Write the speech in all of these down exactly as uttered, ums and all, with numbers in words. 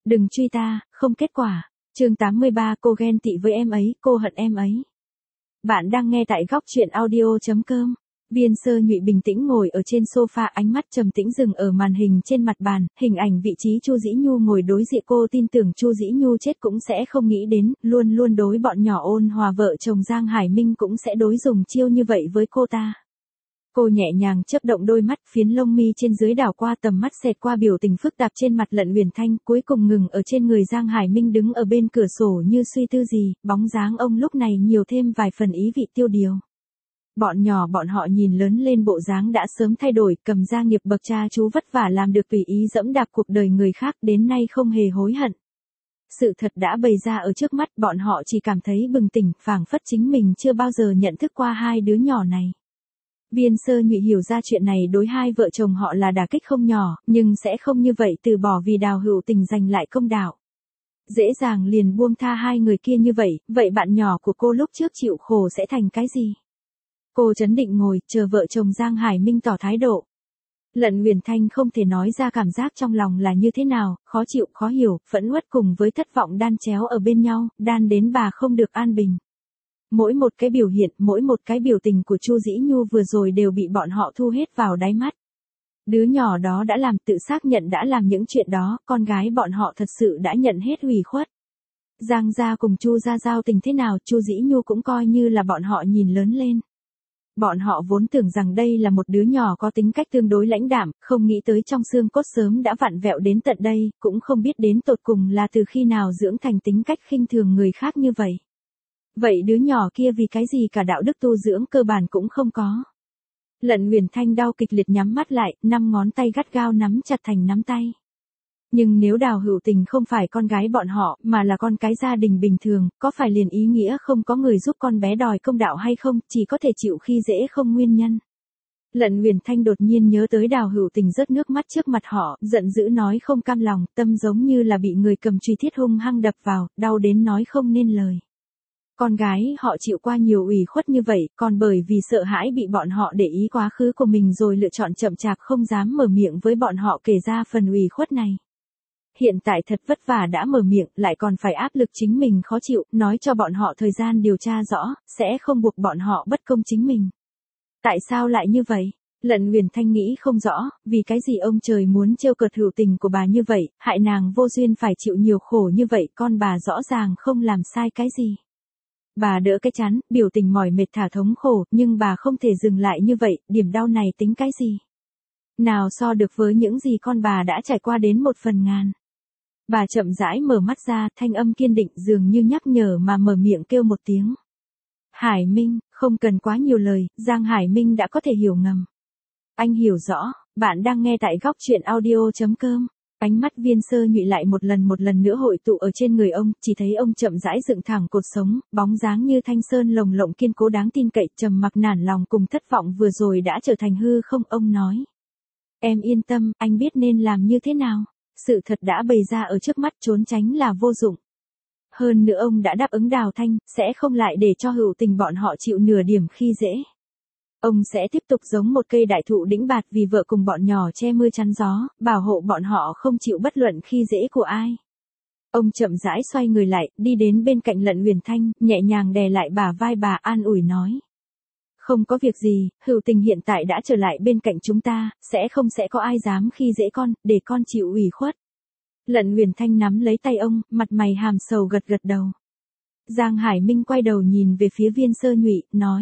Đừng truy ta, không kết quả. Chương tám mươi ba, cô ghen tị với em ấy, cô hận em ấy. Bạn đang nghe tại góc truyện audio chấm com. Viên Sơ Nhụy bình tĩnh ngồi ở trên sofa, ánh mắt trầm tĩnh dừng ở màn hình trên mặt bàn, hình ảnh vị trí Chu Dĩ Nhu ngồi đối diện cô, tin tưởng Chu Dĩ Nhu chết cũng sẽ không nghĩ đến, luôn luôn đối bọn nhỏ ôn hòa vợ chồng Giang Hải Minh cũng sẽ đối dùng chiêu như vậy với cô ta. Cô nhẹ nhàng chớp động đôi mắt, phiến lông mi trên dưới đảo qua, tầm mắt xẹt qua biểu tình phức tạp trên mặt Lận Uyển Thanh, cuối cùng ngừng ở trên người Giang Hải Minh đứng ở bên cửa sổ như suy tư gì, bóng dáng ông lúc này nhiều thêm vài phần ý vị tiêu điều. Bọn nhỏ bọn họ nhìn lớn lên bộ dáng đã sớm thay đổi, cầm gia nghiệp bậc cha chú vất vả làm được tùy ý dẫm đạp cuộc đời người khác đến nay không hề hối hận. Sự thật đã bày ra ở trước mắt, bọn họ chỉ cảm thấy bừng tỉnh, phảng phất chính mình chưa bao giờ nhận thức qua hai đứa nhỏ này. Viên Sơ Nhụy hiểu ra chuyện này đối hai vợ chồng họ là đả kích không nhỏ, nhưng sẽ không như vậy từ bỏ vì Đào Hữu Tình giành lại công đạo. Dễ dàng liền buông tha hai người kia như vậy, vậy bạn nhỏ của cô lúc trước chịu khổ sẽ thành cái gì? Cô trấn định ngồi, chờ vợ chồng Giang Hải Minh tỏ thái độ. Lận Uyển Thanh không thể nói ra cảm giác trong lòng là như thế nào, khó chịu, khó hiểu, phẫn uất cùng với thất vọng đan chéo ở bên nhau, đan đến bà không được an bình. Mỗi một cái biểu hiện, mỗi một cái biểu tình của Chu Dĩ Nhu vừa rồi đều bị bọn họ thu hết vào đáy mắt. Đứa nhỏ đó đã làm, tự xác nhận đã làm những chuyện đó, con gái bọn họ thật sự đã nhận hết ủy khuất. Giang gia cùng Chu gia giao tình thế nào, Chu Dĩ Nhu cũng coi như là bọn họ nhìn lớn lên. Bọn họ vốn tưởng rằng đây là một đứa nhỏ có tính cách tương đối lãnh đạm, không nghĩ tới trong xương cốt sớm đã vặn vẹo đến tận đây, cũng không biết đến tột cùng là từ khi nào dưỡng thành tính cách khinh thường người khác như vậy. Vậy đứa nhỏ kia vì cái gì cả đạo đức tu dưỡng cơ bản cũng không có. Lận Uyển Thanh đau kịch liệt nhắm mắt lại, năm ngón tay gắt gao nắm chặt thành nắm tay. Nhưng nếu Đào Hữu Tình không phải con gái bọn họ, mà là con cái gia đình bình thường, có phải liền ý nghĩa không có người giúp con bé đòi công đạo hay không, chỉ có thể chịu khi dễ không nguyên nhân. Lận Uyển Thanh đột nhiên nhớ tới Đào Hữu Tình rớt nước mắt trước mặt họ, giận dữ nói không cam lòng, tâm giống như là bị người cầm chùy thiết hung hăng đập vào, đau đến nói không nên lời. Con gái họ chịu qua nhiều ủy khuất như vậy, còn bởi vì sợ hãi bị bọn họ để ý quá khứ của mình rồi lựa chọn chậm chạp không dám mở miệng với bọn họ kể ra phần ủy khuất này. Hiện tại thật vất vả đã mở miệng, lại còn phải áp lực chính mình khó chịu, nói cho bọn họ thời gian điều tra rõ, sẽ không buộc bọn họ bất công chính mình. Tại sao lại như vậy? Lận Uyển Thanh nghĩ không rõ, vì cái gì ông trời muốn trêu cợt Hữu Tình của bà như vậy, hại nàng vô duyên phải chịu nhiều khổ như vậy, con bà rõ ràng không làm sai cái gì. Bà đỡ cái chán, biểu tình mỏi mệt thả thống khổ, nhưng bà không thể dừng lại như vậy, điểm đau này tính cái gì? Nào so được với những gì con bà đã trải qua đến một phần ngàn. Bà chậm rãi mở mắt ra, thanh âm kiên định dường như nhắc nhở mà mở miệng kêu một tiếng. Hải Minh, không cần quá nhiều lời, Giang Hải Minh đã có thể hiểu ngầm. Anh hiểu rõ, bạn đang nghe tại góc truyện audio chấm com. Ánh mắt Viên Sơ Nhụy lại một lần một lần nữa hội tụ ở trên người ông, chỉ thấy ông chậm rãi dựng thẳng cột sống, bóng dáng như thanh sơn lồng lộng kiên cố đáng tin cậy, trầm mặc nản lòng cùng thất vọng vừa rồi đã trở thành hư không, ông nói. Em yên tâm, anh biết nên làm như thế nào. Sự thật đã bày ra ở trước mắt, trốn tránh là vô dụng. Hơn nữa ông đã đáp ứng Đào Thanh, sẽ không lại để cho Hữu Tình bọn họ chịu nửa điểm khi dễ. Ông sẽ tiếp tục giống một cây đại thụ đĩnh bạt vì vợ cùng bọn nhỏ che mưa chắn gió, bảo hộ bọn họ không chịu bất luận khi dễ của ai. Ông chậm rãi xoay người lại, đi đến bên cạnh Lận Uyển Thanh, nhẹ nhàng đè lại bả vai bà, an ủi nói. Không có việc gì, Hữu Tình hiện tại đã trở lại bên cạnh chúng ta, sẽ không sẽ có ai dám khi dễ con, để con chịu ủy khuất. Lận Uyển Thanh nắm lấy tay ông, mặt mày hàm sầu gật gật đầu. Giang Hải Minh quay đầu nhìn về phía Viên Sơ Nhụy, nói.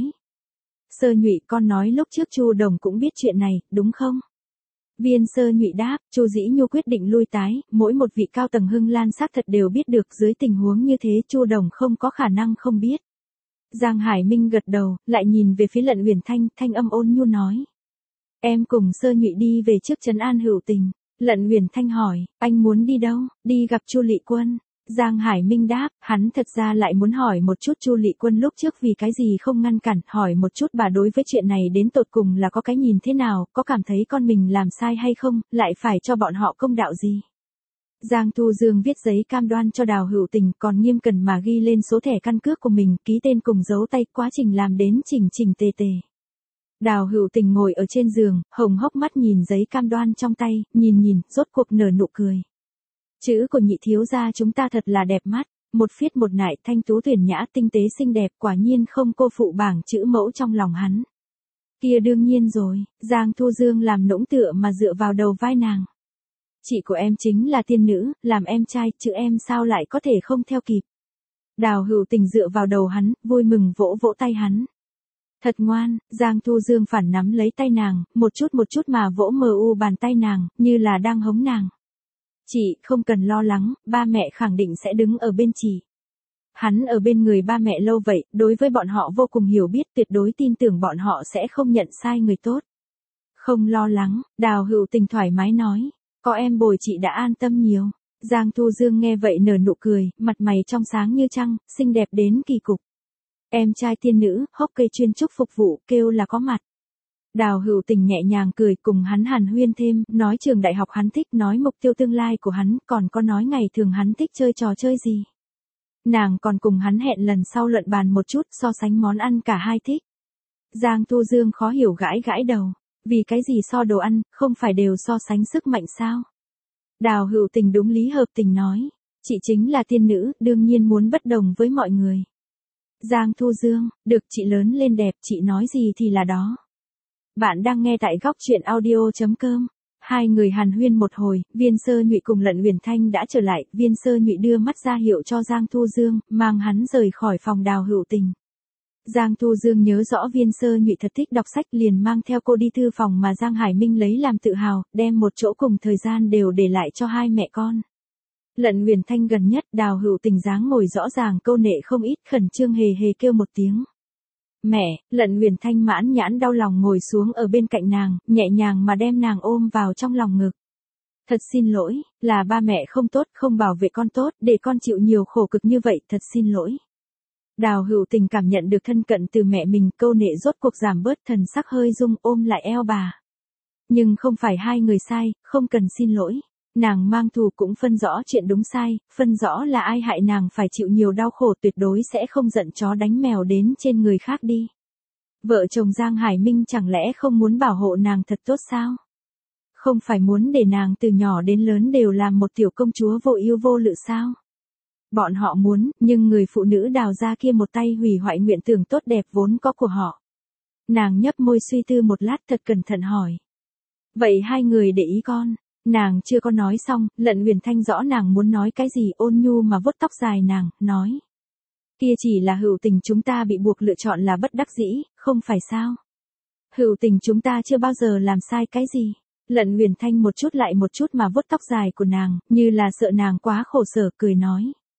Sơ Nhụy, con nói lúc trước Chu Đồng cũng biết chuyện này, đúng không? Viên Sơ Nhụy đáp, Chu Dĩ Nhu quyết định lui tái, mỗi một vị cao tầng Hưng Lan xác thật đều biết được, dưới tình huống như thế Chu Đồng không có khả năng không biết. Giang Hải Minh gật đầu, lại nhìn về phía Lận Uyển Thanh, thanh âm ôn nhu nói. Em cùng Sơ Nhụy đi về trước trấn an Hữu Tình. Lận Uyển Thanh hỏi, anh muốn đi đâu? Đi gặp Chu Lệ Quân. Giang Hải Minh đáp, hắn thật ra lại muốn hỏi một chút Chu Lệ Quân lúc trước vì cái gì không ngăn cản, hỏi một chút bà đối với chuyện này đến tột cùng là có cái nhìn thế nào, có cảm thấy con mình làm sai hay không, lại phải cho bọn họ công đạo gì. Giang Thu Dương viết giấy cam đoan cho Đào Hữu Tình, còn nghiêm cẩn mà ghi lên số thẻ căn cước của mình, ký tên cùng dấu tay, quá trình làm đến chỉnh chỉnh tề tề. Đào Hữu Tình ngồi ở trên giường, hồng hốc mắt nhìn giấy cam đoan trong tay, nhìn nhìn, rốt cuộc nở nụ cười. Chữ của nhị thiếu gia chúng ta thật là đẹp mắt, một phiết một nại thanh tú tuyển nhã tinh tế xinh đẹp quả nhiên không cô phụ bảng chữ mẫu trong lòng hắn. Kia đương nhiên rồi, Giang Thu Dương làm nũng tựa mà dựa vào đầu vai nàng. Chị của em chính là tiên nữ, làm em trai, chứ em sao lại có thể không theo kịp. Đào Hữu Tình dựa vào đầu hắn, vui mừng vỗ vỗ tay hắn. Thật ngoan, Giang Thu Dương phản nắm lấy tay nàng, một chút một chút mà vỗ mờ u bàn tay nàng, như là đang hống nàng. Chị, không cần lo lắng, ba mẹ khẳng định sẽ đứng ở bên chị. Hắn ở bên người ba mẹ lâu vậy, đối với bọn họ vô cùng hiểu biết, tuyệt đối tin tưởng bọn họ sẽ không nhận sai người tốt. Không lo lắng, Đào Hữu Tình thoải mái nói, có em bồi chị đã an tâm nhiều. Giang Thu Dương nghe vậy nở nụ cười, mặt mày trong sáng như trăng, xinh đẹp đến kỳ cục. Em trai tiên nữ, hốc cây chuyên trúc phục vụ, kêu là có mặt. Đào Hữu Tình nhẹ nhàng cười cùng hắn hàn huyên thêm, nói trường đại học hắn thích, nói mục tiêu tương lai của hắn, còn có nói ngày thường hắn thích chơi trò chơi gì. Nàng còn cùng hắn hẹn lần sau luận bàn một chút so sánh món ăn cả hai thích. Giang Thu Dương khó hiểu gãi gãi đầu, vì cái gì so đồ ăn, không phải đều so sánh sức mạnh sao? Đào Hữu Tình đúng lý hợp tình nói, chị chính là tiên nữ, đương nhiên muốn bất đồng với mọi người. Giang Thu Dương, được chị lớn lên đẹp, chị nói gì thì là đó. Bạn đang nghe tại góc truyện audio chấm com. Hai người hàn huyên một hồi, Viên Sơ Nhụy cùng Lận Uyển Thanh đã trở lại, Viên Sơ Nhụy đưa mắt ra hiệu cho Giang Thu Dương, mang hắn rời khỏi phòng Đào Hữu Tình. Giang Thu Dương nhớ rõ Viên Sơ Nhụy thật thích đọc sách, liền mang theo cô đi thư phòng mà Giang Hải Minh lấy làm tự hào, đem một chỗ cùng thời gian đều để lại cho hai mẹ con. Lận Uyển Thanh gần nhất, Đào Hữu Tình dáng ngồi rõ ràng câu nệ không ít, khẩn trương hề hề kêu một tiếng. Mẹ, Lận Uyển Thanh mãn nhãn đau lòng ngồi xuống ở bên cạnh nàng, nhẹ nhàng mà đem nàng ôm vào trong lòng ngực. Thật xin lỗi, là ba mẹ không tốt, không bảo vệ con tốt, để con chịu nhiều khổ cực như vậy, thật xin lỗi. Đào Hữu Tình cảm nhận được thân cận từ mẹ mình, câu nệ rốt cuộc giảm bớt, thần sắc hơi rung, ôm lại eo bà. Nhưng không phải hai người sai, không cần xin lỗi. Nàng mang thù cũng phân rõ chuyện đúng sai, phân rõ là ai hại nàng phải chịu nhiều đau khổ, tuyệt đối sẽ không giận chó đánh mèo đến trên người khác đi. Vợ chồng Giang Hải Minh chẳng lẽ không muốn bảo hộ nàng thật tốt sao? Không phải muốn để nàng từ nhỏ đến lớn đều làm một tiểu công chúa vô yêu vô lự sao? Bọn họ muốn, nhưng người phụ nữ Đào ra kia một tay hủy hoại nguyện tưởng tốt đẹp vốn có của họ. Nàng nhấp môi suy tư một lát thật cẩn thận hỏi. Vậy hai người để ý con? Nàng chưa có nói xong, Lận Uyển Thanh rõ nàng muốn nói cái gì, ôn nhu mà vuốt tóc dài nàng, nói. Kia chỉ là Hữu Tình chúng ta bị buộc lựa chọn là bất đắc dĩ, không phải sao? Hữu Tình chúng ta chưa bao giờ làm sai cái gì. Lận Uyển Thanh một chút lại một chút mà vuốt tóc dài của nàng, như là sợ nàng quá khổ sở, cười nói.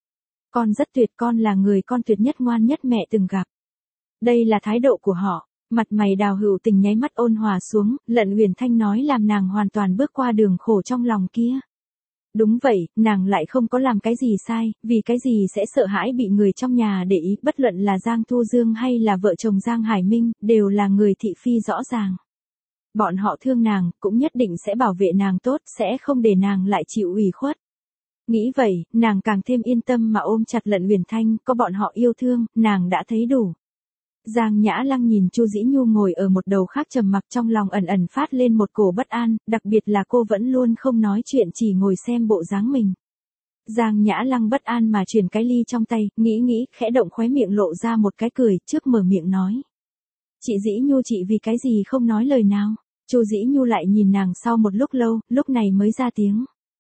Con rất tuyệt, con là người con tuyệt nhất ngoan nhất mẹ từng gặp. Đây là thái độ của họ. Mặt mày Đào Hữu Tình nháy mắt ôn hòa xuống, Lận Uyển Thanh nói làm nàng hoàn toàn bước qua đường khổ trong lòng kia. Đúng vậy, nàng lại không có làm cái gì sai, vì cái gì sẽ sợ hãi bị người trong nhà để ý, bất luận là Giang Thu Dương hay là vợ chồng Giang Hải Minh, đều là người thị phi rõ ràng. Bọn họ thương nàng, cũng nhất định sẽ bảo vệ nàng tốt, sẽ không để nàng lại chịu ủy khuất. Nghĩ vậy, nàng càng thêm yên tâm mà ôm chặt Lận Uyển Thanh, có bọn họ yêu thương, nàng đã thấy đủ. Giang Nhã Lăng nhìn Chu Dĩ Nhu ngồi ở một đầu khác trầm mặc, trong lòng ẩn ẩn phát lên một cổ bất an, đặc biệt là cô vẫn luôn không nói chuyện, chỉ ngồi xem bộ dáng mình. Giang Nhã Lăng bất an mà chuyển cái ly trong tay, nghĩ nghĩ, khẽ động khóe miệng lộ ra một cái cười, trước mở miệng nói. Chị Dĩ Nhu, chị vì cái gì không nói lời nào? Chu Dĩ Nhu lại nhìn nàng sau một lúc lâu, lúc này mới ra tiếng.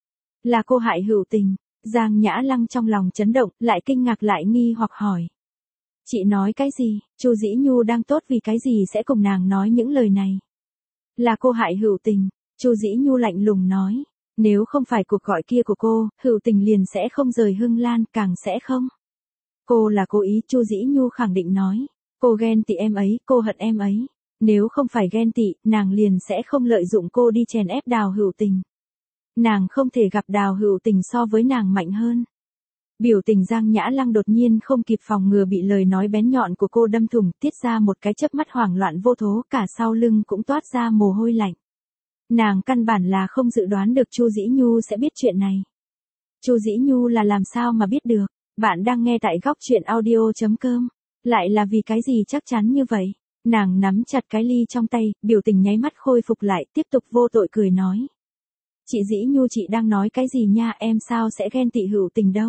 Là cô hại Hữu Tình. Giang Nhã Lăng trong lòng chấn động, lại kinh ngạc lại nghi hoặc hỏi. Chị nói cái gì? Chu Dĩ Nhu đang tốt, vì cái gì sẽ cùng nàng nói những lời này? Là cô hại Hữu Tình. Chu Dĩ Nhu lạnh lùng nói. Nếu không phải cuộc gọi kia của cô, Hữu Tình liền sẽ không rời Hưng Lan, càng sẽ không. Cô là cố ý, Chu Dĩ Nhu khẳng định nói. Cô ghen tị em ấy, cô hận em ấy. Nếu không phải ghen tị, nàng liền sẽ không lợi dụng cô đi chèn ép Đào Hữu Tình. Nàng không thể gặp Đào Hữu Tình so với nàng mạnh hơn. Biểu tình Giang Nhã Lăng đột nhiên không kịp phòng ngừa bị lời nói bén nhọn của cô đâm thủng, tiết ra một cái chớp mắt hoảng loạn vô thố, cả sau lưng cũng toát ra mồ hôi lạnh. Nàng căn bản là không dự đoán được Chu Dĩ Nhu sẽ biết chuyện này. Chu Dĩ Nhu là làm sao mà biết được? Bạn đang nghe tại góc truyện audio chấm com. Lại là vì cái gì chắc chắn như vậy? Nàng nắm chặt cái ly trong tay, biểu tình nháy mắt khôi phục lại, tiếp tục vô tội cười nói. Chị Dĩ Nhu chị đang nói cái gì nha, em sao sẽ ghen tị hữu tình đâu.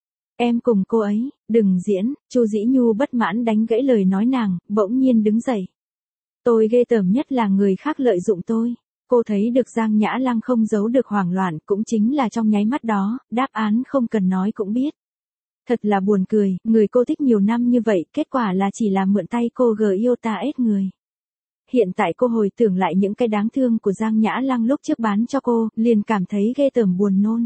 Em cùng cô ấy, đừng diễn, Chu Dĩ Nhu bất mãn đánh gãy lời nói nàng, bỗng nhiên đứng dậy. Tôi ghê tởm nhất là người khác lợi dụng tôi. Cô thấy được Giang Nhã Lăng không giấu được hoảng loạn, cũng chính là trong nháy mắt đó, đáp án không cần nói cũng biết. Thật là buồn cười, người cô thích nhiều năm như vậy, kết quả là chỉ là mượn tay cô gờ yêu ta ết người. Hiện tại cô hồi tưởng lại những cái đáng thương của Giang Nhã Lăng lúc trước bán cho cô, liền cảm thấy ghê tởm buồn nôn.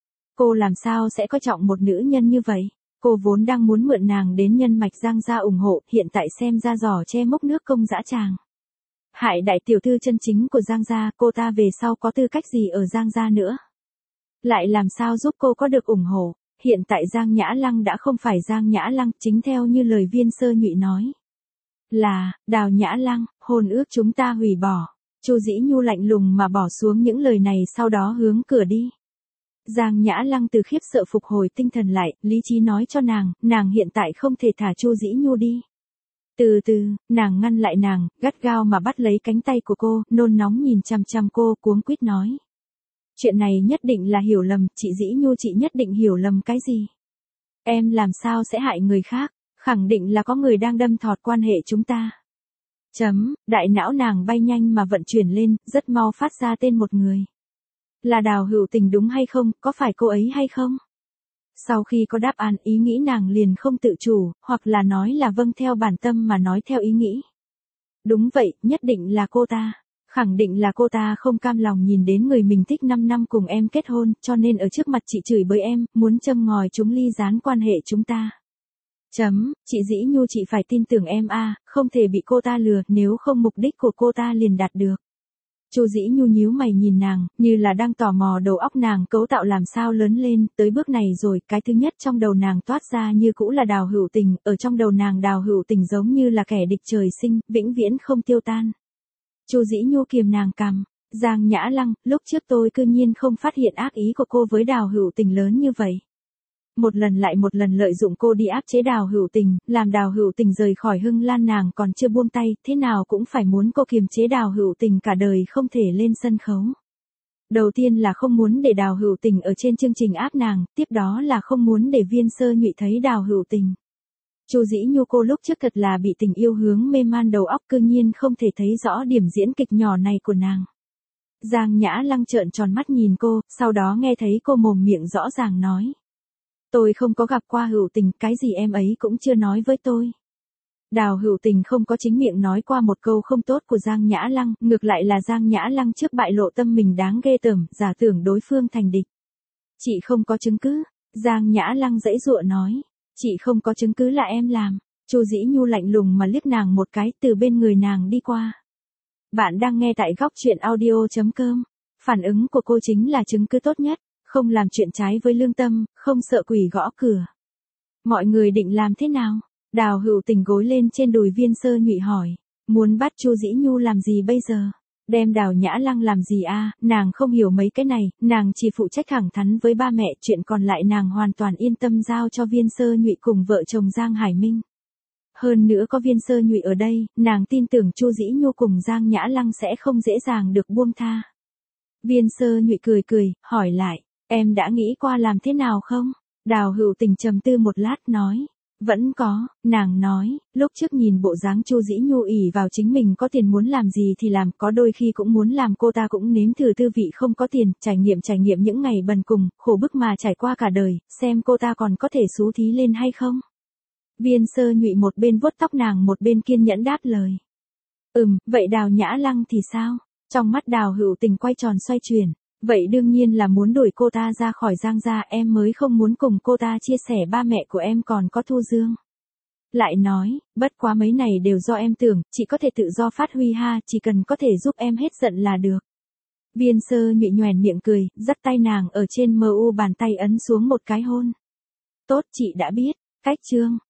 Cô làm sao sẽ coi trọng một nữ nhân như vậy? Cô vốn đang muốn mượn nàng đến nhân mạch Giang gia ủng hộ, hiện tại xem ra giỏ che mốc nước công dã tràng. Hại đại tiểu thư chân chính của Giang gia, cô ta về sau có tư cách gì ở Giang gia nữa? Lại làm sao giúp cô có được ủng hộ? Hiện tại Giang Nhã Lăng đã không phải Giang Nhã Lăng, chính theo như lời Viên Sơ Nhụy nói. Là, Đào Nhã Lăng, hôn ước chúng ta hủy bỏ. Chu Dĩ Nhu lạnh lùng mà bỏ xuống những lời này, sau đó hướng cửa đi. Giang Nhã Lăng từ khiếp sợ phục hồi tinh thần lại, lý trí nói cho nàng, nàng hiện tại không thể thả Chu Dĩ Nhu đi. Từ từ, nàng ngăn lại nàng, gắt gao mà bắt lấy cánh tay của cô, nôn nóng nhìn chằm chằm cô, cuống quýt nói. Chuyện này nhất định là hiểu lầm, chị Dĩ Nhu chị nhất định hiểu lầm cái gì? Em làm sao sẽ hại người khác, khẳng định là có người đang đâm thọt quan hệ chúng ta. Chấm, đại não nàng bay nhanh mà vận chuyển lên, rất mau phát ra tên một người. Là Đào Hữu Tình đúng hay không, có phải cô ấy hay không? Sau khi có đáp án, ý nghĩ nàng liền không tự chủ, hoặc là nói là vâng theo bản tâm mà nói theo ý nghĩ. Đúng vậy, nhất định là cô ta. Khẳng định là cô ta không cam lòng nhìn đến người mình thích năm năm cùng em kết hôn, cho nên ở trước mặt chị chửi bới em, muốn châm ngòi chúng ly gián quan hệ chúng ta. Chấm, chị Dĩ Nhu chị phải tin tưởng em a, không thể bị cô ta lừa, nếu không mục đích của cô ta liền đạt được. Chu Dĩ Nhu nhíu mày nhìn nàng, như là đang tò mò đầu óc nàng cấu tạo làm sao lớn lên, tới bước này rồi, cái thứ nhất trong đầu nàng toát ra như cũ là Đào Hữu Tình, ở trong đầu nàng Đào Hữu Tình giống như là kẻ địch trời sinh, vĩnh viễn không tiêu tan. Chu Dĩ Nhu kiềm nàng cằm, Giang Nhã Lăng, lúc trước tôi cư nhiên không phát hiện ác ý của cô với Đào Hữu Tình lớn như vậy. Một lần lại một lần lợi dụng cô đi áp chế Đào Hữu Tình, làm Đào Hữu Tình rời khỏi Hưng Lan, nàng còn chưa buông tay, thế nào cũng phải muốn cô kiềm chế Đào Hữu Tình cả đời không thể lên sân khấu. Đầu tiên là không muốn để Đào Hữu Tình ở trên chương trình áp nàng, tiếp đó là không muốn để Viên Sơ Nhụy thấy Đào Hữu Tình. Chu Dĩ Nhu cô lúc trước thật là bị tình yêu hướng mê man đầu óc, cư nhiên không thể thấy rõ điểm diễn kịch nhỏ này của nàng. Giang Nhã Lăng trợn tròn mắt nhìn cô, sau đó nghe thấy cô mồm miệng rõ ràng nói. Tôi không có gặp qua Hữu Tình, cái gì em ấy cũng chưa nói với tôi. Đào Hữu Tình không có chính miệng nói qua một câu không tốt của Giang Nhã Lăng, ngược lại là Giang Nhã Lăng trước bại lộ tâm mình đáng ghê tởm, giả tưởng đối phương thành địch. Chị không có chứng cứ, Giang Nhã Lăng giãy giụa nói. Chị không có chứng cứ là em làm. Chu Dĩ Nhu lạnh lùng mà liếc nàng một cái, từ bên người nàng đi qua. Bạn đang nghe tại góc truyện audio chấm com. Phản ứng của cô chính là chứng cứ tốt nhất, không làm chuyện trái với lương tâm, không sợ quỷ gõ cửa. Mọi người định làm thế nào? Đào Hữu Tình gối lên trên đùi Viên Sơ Nhụy hỏi. Muốn bắt Chu Dĩ Nhu làm gì bây giờ? Đem Đào Nhã Lăng làm gì a? À? Nàng không hiểu mấy cái này, nàng chỉ phụ trách thẳng thắn với ba mẹ, chuyện còn lại nàng hoàn toàn yên tâm giao cho Viên Sơ Nhụy cùng vợ chồng Giang Hải Minh. Hơn nữa có Viên Sơ Nhụy ở đây, nàng tin tưởng Chu Dĩ Nhu cùng Giang Nhã Lăng sẽ không dễ dàng được buông tha. Viên Sơ Nhụy cười cười, hỏi lại, em đã nghĩ qua làm thế nào không? Đào Hữu Tình trầm tư một lát nói. Vẫn có, nàng nói, lúc trước nhìn bộ dáng Chu Dĩ Nhu ỷ vào chính mình có tiền muốn làm gì thì làm, có đôi khi cũng muốn làm cô ta cũng nếm thử tư vị không có tiền, trải nghiệm trải nghiệm những ngày bần cùng, khổ bức mà trải qua cả đời, xem cô ta còn có thể xú thí lên hay không. Viên Sơ Nhụy một bên vuốt tóc nàng một bên kiên nhẫn đáp lời. Ừm, vậy Đào Nhã Lăng thì sao? Trong mắt Đào Hữu Tình quay tròn xoay chuyển. Vậy đương nhiên là muốn đuổi cô ta ra khỏi Giang gia, em mới không muốn cùng cô ta chia sẻ ba mẹ của em còn có Thu Dương. Lại nói, bất quá mấy này đều do em tưởng, chị có thể tự do phát huy ha, chỉ cần có thể giúp em hết giận là được. Viên Sơ Nhụy nhoẻn miệng cười, dắt tay nàng ở trên mờ u bàn tay ấn xuống một cái hôn. Tốt chị đã biết, cách chương.